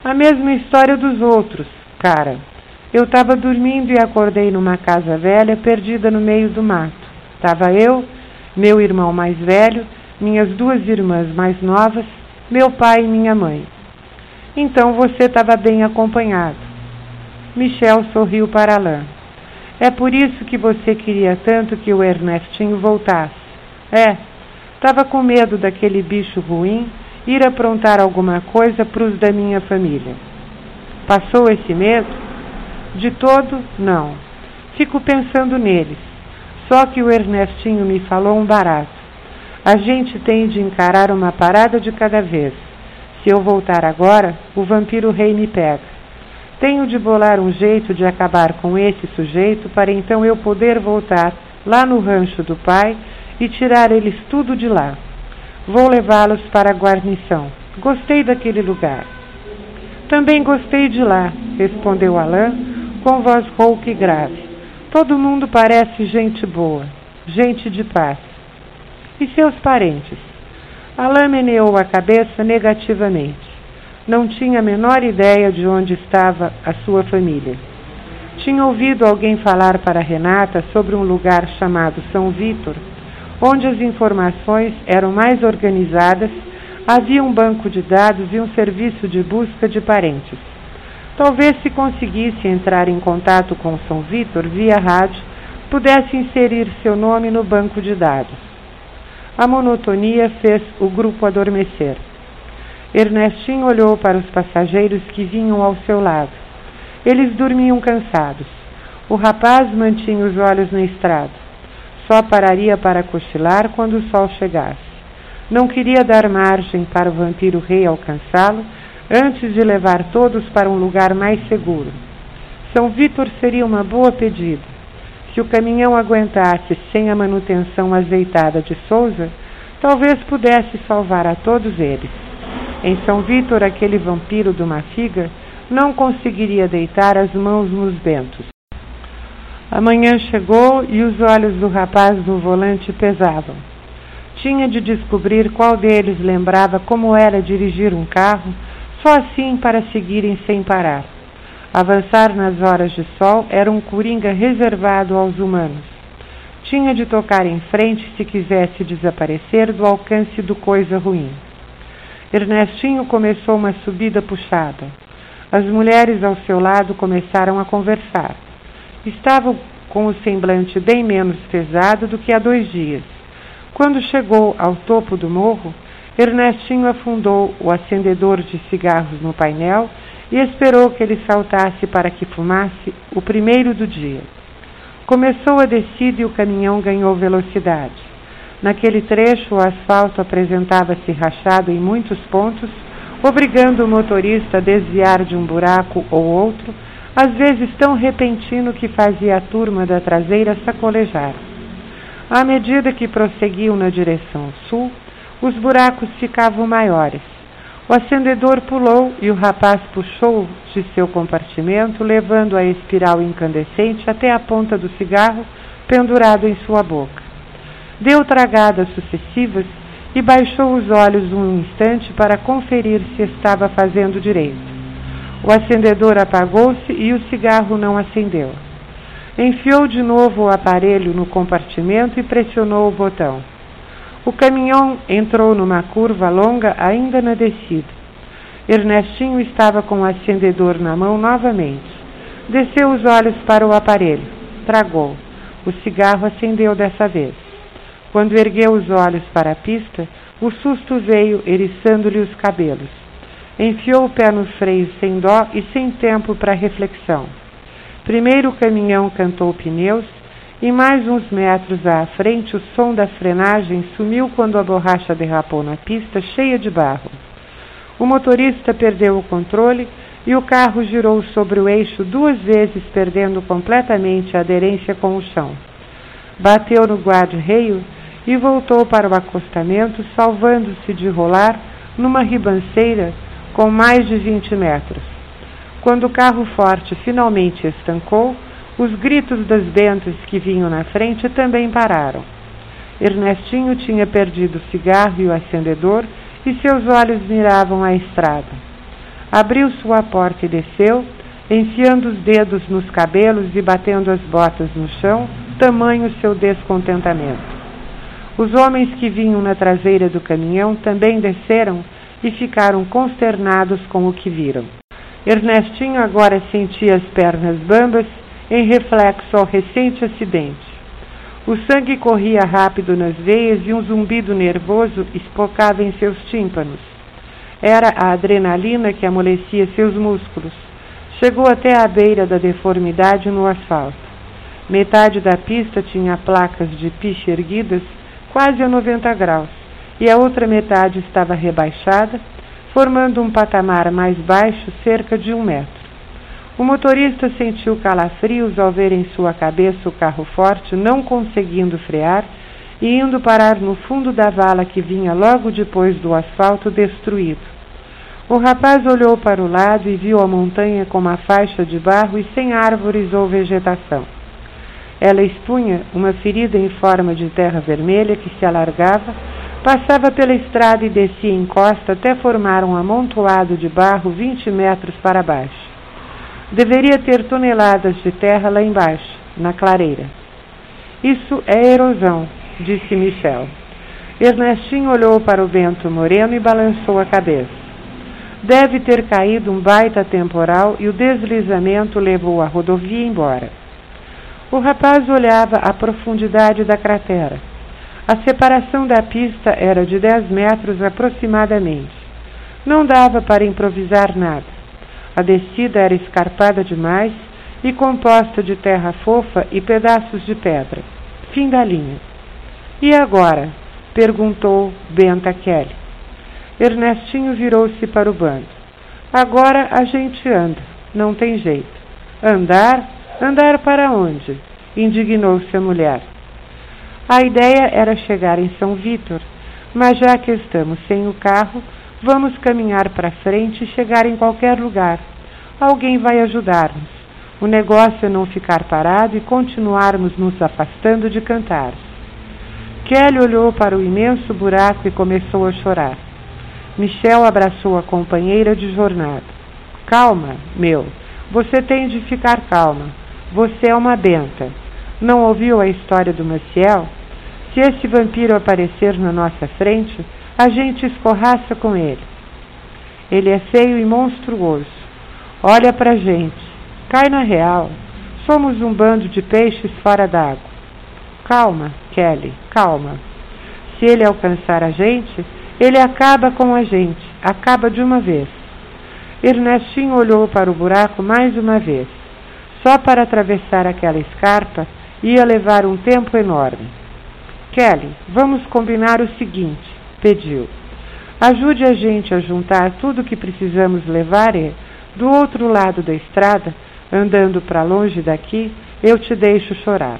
A mesma história dos outros, cara. Eu estava dormindo e acordei numa casa velha, perdida no meio do mato. Estava eu, meu irmão mais velho, minhas 2 irmãs mais novas, meu pai e minha mãe. Então você estava bem acompanhado. Michel sorriu para Alain. É por isso que você queria tanto que o Ernestinho voltasse. Estava com medo daquele bicho ruim ir aprontar alguma coisa para os da minha família. Passou esse medo? De todo, não. Fico pensando neles. Só que o Ernestinho me falou um barato. A gente tem de encarar uma parada de cada vez. Se eu voltar agora, o vampiro rei me pega. Tenho de bolar um jeito de acabar com esse sujeito para então eu poder voltar lá no rancho do pai e tirar eles tudo de lá. Vou levá-los para a guarnição. Gostei daquele lugar. Também gostei de lá, respondeu Alain com voz rouca e grave. Todo mundo parece gente boa, gente de paz. E seus parentes? Alain meneou a cabeça negativamente. Não tinha a menor ideia de onde estava a sua família. Tinha ouvido alguém falar para Renata sobre um lugar chamado São Vítor, onde as informações eram mais organizadas, havia um banco de dados e um serviço de busca de parentes. Talvez se conseguisse entrar em contato com São Vítor via rádio, pudesse inserir seu nome no banco de dados. A monotonia fez o grupo adormecer. Ernestinho olhou para os passageiros que vinham ao seu lado. Eles dormiam cansados. O rapaz mantinha os olhos na estrada. Só pararia para cochilar quando o sol chegasse. Não queria dar margem para o vampiro rei alcançá-lo antes de levar todos para um lugar mais seguro. São Vítor seria uma boa pedida. Se o caminhão aguentasse sem a manutenção azeitada de Souza, talvez pudesse salvar a todos eles. Em São Vítor, aquele vampiro de uma figa não conseguiria deitar as mãos nos bentos. A manhã chegou e os olhos do rapaz no volante pesavam. Tinha de descobrir qual deles lembrava como era dirigir um carro, só assim para seguirem sem parar. Avançar nas horas de sol era um coringa reservado aos humanos. Tinha de tocar em frente se quisesse desaparecer do alcance do coisa ruim. Ernestinho começou uma subida puxada. As mulheres ao seu lado começaram a conversar. Estavam com o semblante bem menos pesado do que há 2 dias. Quando chegou ao topo do morro, Ernestinho afundou o acendedor de cigarros no painel e esperou que ele saltasse para que fumasse o primeiro do dia. Começou a descida e o caminhão ganhou velocidade. Naquele trecho, o asfalto apresentava-se rachado em muitos pontos, obrigando o motorista a desviar de um buraco ou outro, às vezes tão repentino que fazia a turma da traseira sacolejar. À medida que prosseguiam na direção sul, os buracos ficavam maiores. O acendedor pulou e o rapaz puxou de seu compartimento, levando a espiral incandescente até a ponta do cigarro pendurado em sua boca. Deu tragadas sucessivas e baixou os olhos um instante para conferir se estava fazendo direito. O acendedor apagou-se e o cigarro não acendeu. Enfiou de novo o aparelho no compartimento e pressionou o botão. O caminhão entrou numa curva longa ainda na descida. Ernestinho estava com o acendedor na mão novamente. Desceu os olhos para o aparelho. Tragou. O cigarro acendeu dessa vez. Quando ergueu os olhos para a pista, o susto veio eriçando-lhe os cabelos. Enfiou o pé no freio sem dó e sem tempo para reflexão. Primeiro o caminhão cantou pneus e mais uns metros à frente o som da frenagem sumiu quando a borracha derrapou na pista cheia de barro. O motorista perdeu o controle e o carro girou sobre o eixo 2 vezes, perdendo completamente a aderência com o chão. Bateu no guarda-reio e voltou para o acostamento, salvando-se de rolar numa ribanceira com mais de 20 metros. Quando o carro forte finalmente estancou, os gritos das bentas que vinham na frente também pararam. Ernestinho tinha perdido o cigarro e o acendedor e seus olhos miravam a estrada. Abriu sua porta e desceu, enfiando os dedos nos cabelos e batendo as botas no chão, tamanho seu descontentamento. Os homens que vinham na traseira do caminhão também desceram e ficaram consternados com o que viram. Ernestinho agora sentia as pernas bambas em reflexo ao recente acidente. O sangue corria rápido nas veias e um zumbido nervoso espocava em seus tímpanos. Era a adrenalina que amolecia seus músculos. Chegou até à beira da deformidade no asfalto. Metade da pista tinha placas de piche erguidas quase a 90 graus, e a outra metade estava rebaixada, formando um patamar mais baixo, cerca de 1 metro. O motorista sentiu calafrios ao ver em sua cabeça o carro forte não conseguindo frear e indo parar no fundo da vala que vinha logo depois do asfalto destruído. O rapaz olhou para o lado e viu a montanha com uma faixa de barro e sem árvores ou vegetação. Ela expunha uma ferida em forma de terra vermelha que se alargava, passava pela estrada e descia em costa até formar um amontoado de barro 20 metros para baixo. Deveria ter toneladas de terra lá embaixo, na clareira. Isso é erosão, disse Michel. Ernestinho olhou para o vento moreno e balançou a cabeça. Deve ter caído um baita temporal e o deslizamento levou a rodovia embora. O rapaz olhava a profundidade da cratera. A separação da pista era de 10 metros aproximadamente. Não dava para improvisar nada. A descida era escarpada demais e composta de terra fofa e pedaços de pedra. Fim da linha. E agora? Perguntou Benta Kelly. Ernestinho virou-se para o bando. Agora a gente anda, não tem jeito. Andar? Andar para onde? Indignou-se a mulher. A ideia era chegar em São Vítor, mas já que estamos sem o carro, vamos caminhar para frente e chegar em qualquer lugar. Alguém vai ajudar-nos. O negócio é não ficar parado e continuarmos nos afastando de cantar. Kelly olhou para o imenso buraco e começou a chorar. Michel abraçou a companheira de jornada. Calma, meu. Você tem de ficar calma. Você é uma benta. Não ouviu a história do Maciel? Se esse vampiro aparecer na nossa frente, a gente escorraça com ele. Ele é feio e monstruoso. Olha pra gente. Cai na real. Somos um bando de peixes fora d'água. Calma, Kelly, calma. Se ele alcançar a gente, ele acaba com a gente. Acaba de uma vez. Ernestinho olhou para o buraco mais uma vez. Só para atravessar aquela escarpa ia levar um tempo enorme. Kelly, vamos combinar o seguinte, pediu. Ajude a gente a juntar tudo o que precisamos levar e, do outro lado da estrada, andando para longe daqui, eu te deixo chorar.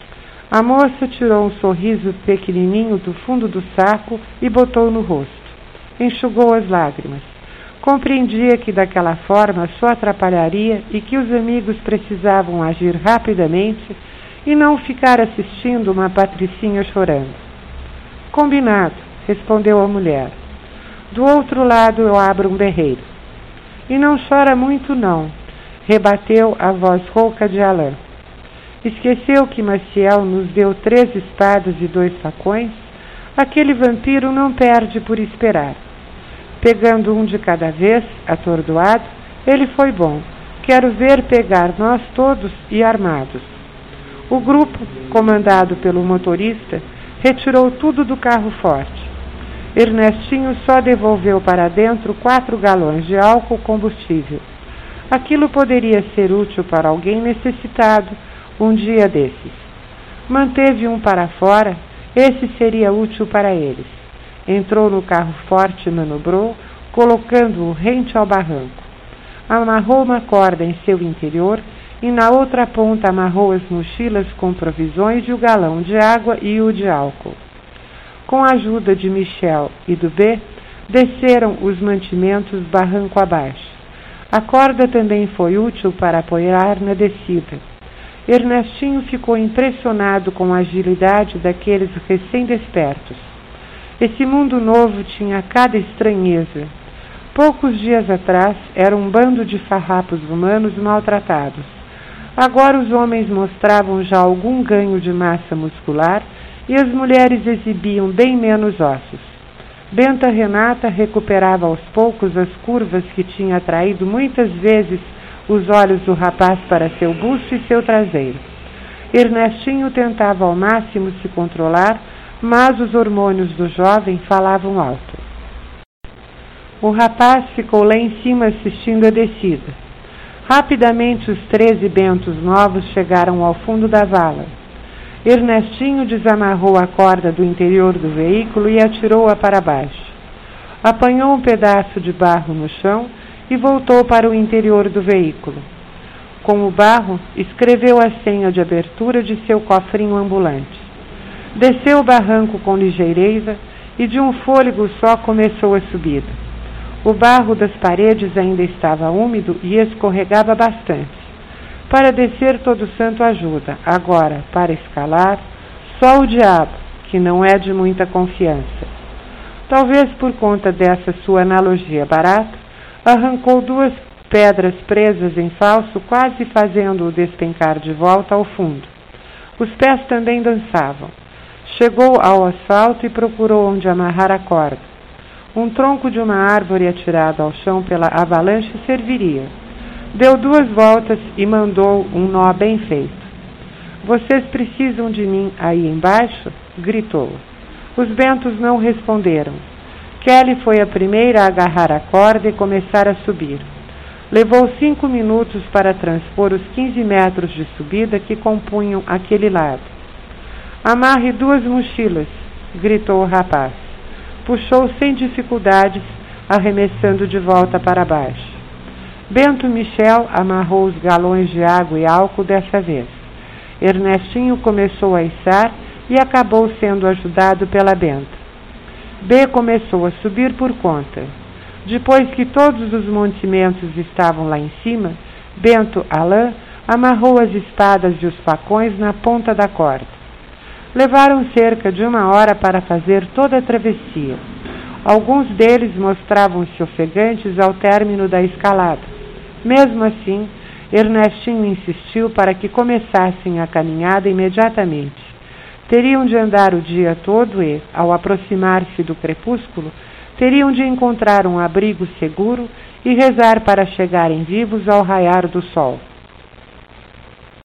A moça tirou um sorriso pequenininho do fundo do saco e botou no rosto. Enxugou as lágrimas. Compreendia que daquela forma só atrapalharia e que os amigos precisavam agir rapidamente e não ficar assistindo uma patricinha chorando. Combinado, respondeu a mulher. Do outro lado eu abro um berreiro. E não chora muito não, rebateu a voz rouca de Alain. Esqueceu que Maciel nos deu 3 espadas e 2 facões? Aquele vampiro não perde por esperar. Pegando um de cada vez, atordoado, ele foi bom. Quero ver pegar nós todos e armados. O grupo, comandado pelo motorista, retirou tudo do carro forte. Ernestinho só devolveu para dentro 4 galões de álcool combustível. Aquilo poderia ser útil para alguém necessitado um dia desses. Manteve um para fora, esse seria útil para eles. Entrou no carro forte e manobrou, colocando-o rente ao barranco. Amarrou uma corda em seu interior e na outra ponta amarrou as mochilas com provisões e o galão de água e o de álcool. Com a ajuda de Michel e do B, desceram os mantimentos barranco abaixo. A corda também foi útil para apoiar na descida. Ernestinho ficou impressionado com a agilidade daqueles recém-despertos. Esse mundo novo tinha cada estranheza. Poucos dias atrás era um bando de farrapos humanos maltratados. Agora os homens mostravam já algum ganho de massa muscular e as mulheres exibiam bem menos ossos. Benta Renata recuperava aos poucos as curvas que tinha atraído muitas vezes os olhos do rapaz para seu busto e seu traseiro. Ernestinho tentava ao máximo se controlar, mas os hormônios do jovem falavam alto. O rapaz ficou lá em cima assistindo a descida. Rapidamente os 13 bentos novos chegaram ao fundo da vala. Ernestinho desamarrou a corda do interior do veículo e atirou-a para baixo. Apanhou um pedaço de barro no chão e voltou para o interior do veículo. Com o barro, escreveu a senha de abertura de seu cofrinho ambulante. Desceu o barranco com ligeireza e de um fôlego só começou a subida. O barro das paredes ainda estava úmido e escorregava bastante. Para descer todo santo ajuda. Agora, para escalar, só o diabo, que não é de muita confiança. Talvez por conta dessa sua analogia barata, arrancou 2 pedras presas em falso, quase fazendo-o despencar de volta ao fundo. Os pés também dançavam. Chegou ao asfalto e procurou onde amarrar a corda. Um tronco de uma árvore atirado ao chão pela avalanche serviria. Deu 2 voltas e mandou um nó bem feito. Vocês precisam de mim aí embaixo? Gritou. Os bentos não responderam. Kelly foi a primeira a agarrar a corda e começar a subir. Levou 5 minutos para transpor os 15 metros de subida que compunham aquele lado. Amarre 2 mochilas, gritou o rapaz. Puxou sem dificuldades, arremessando de volta para baixo. Bento Michel amarrou os galões de água e álcool dessa vez. Ernestinho começou a içar e acabou sendo ajudado pela Benta. B começou a subir por conta. Depois que todos os mantimentos estavam lá em cima, Bento Alain amarrou as espadas e os facões na ponta da corda. Levaram cerca de 1 hora para fazer toda a travessia. Alguns deles mostravam-se ofegantes ao término da escalada. Mesmo assim, Ernestinho insistiu para que começassem a caminhada imediatamente. Teriam de andar o dia todo e, ao aproximar-se do crepúsculo, teriam de encontrar um abrigo seguro e rezar para chegarem vivos ao raiar do sol.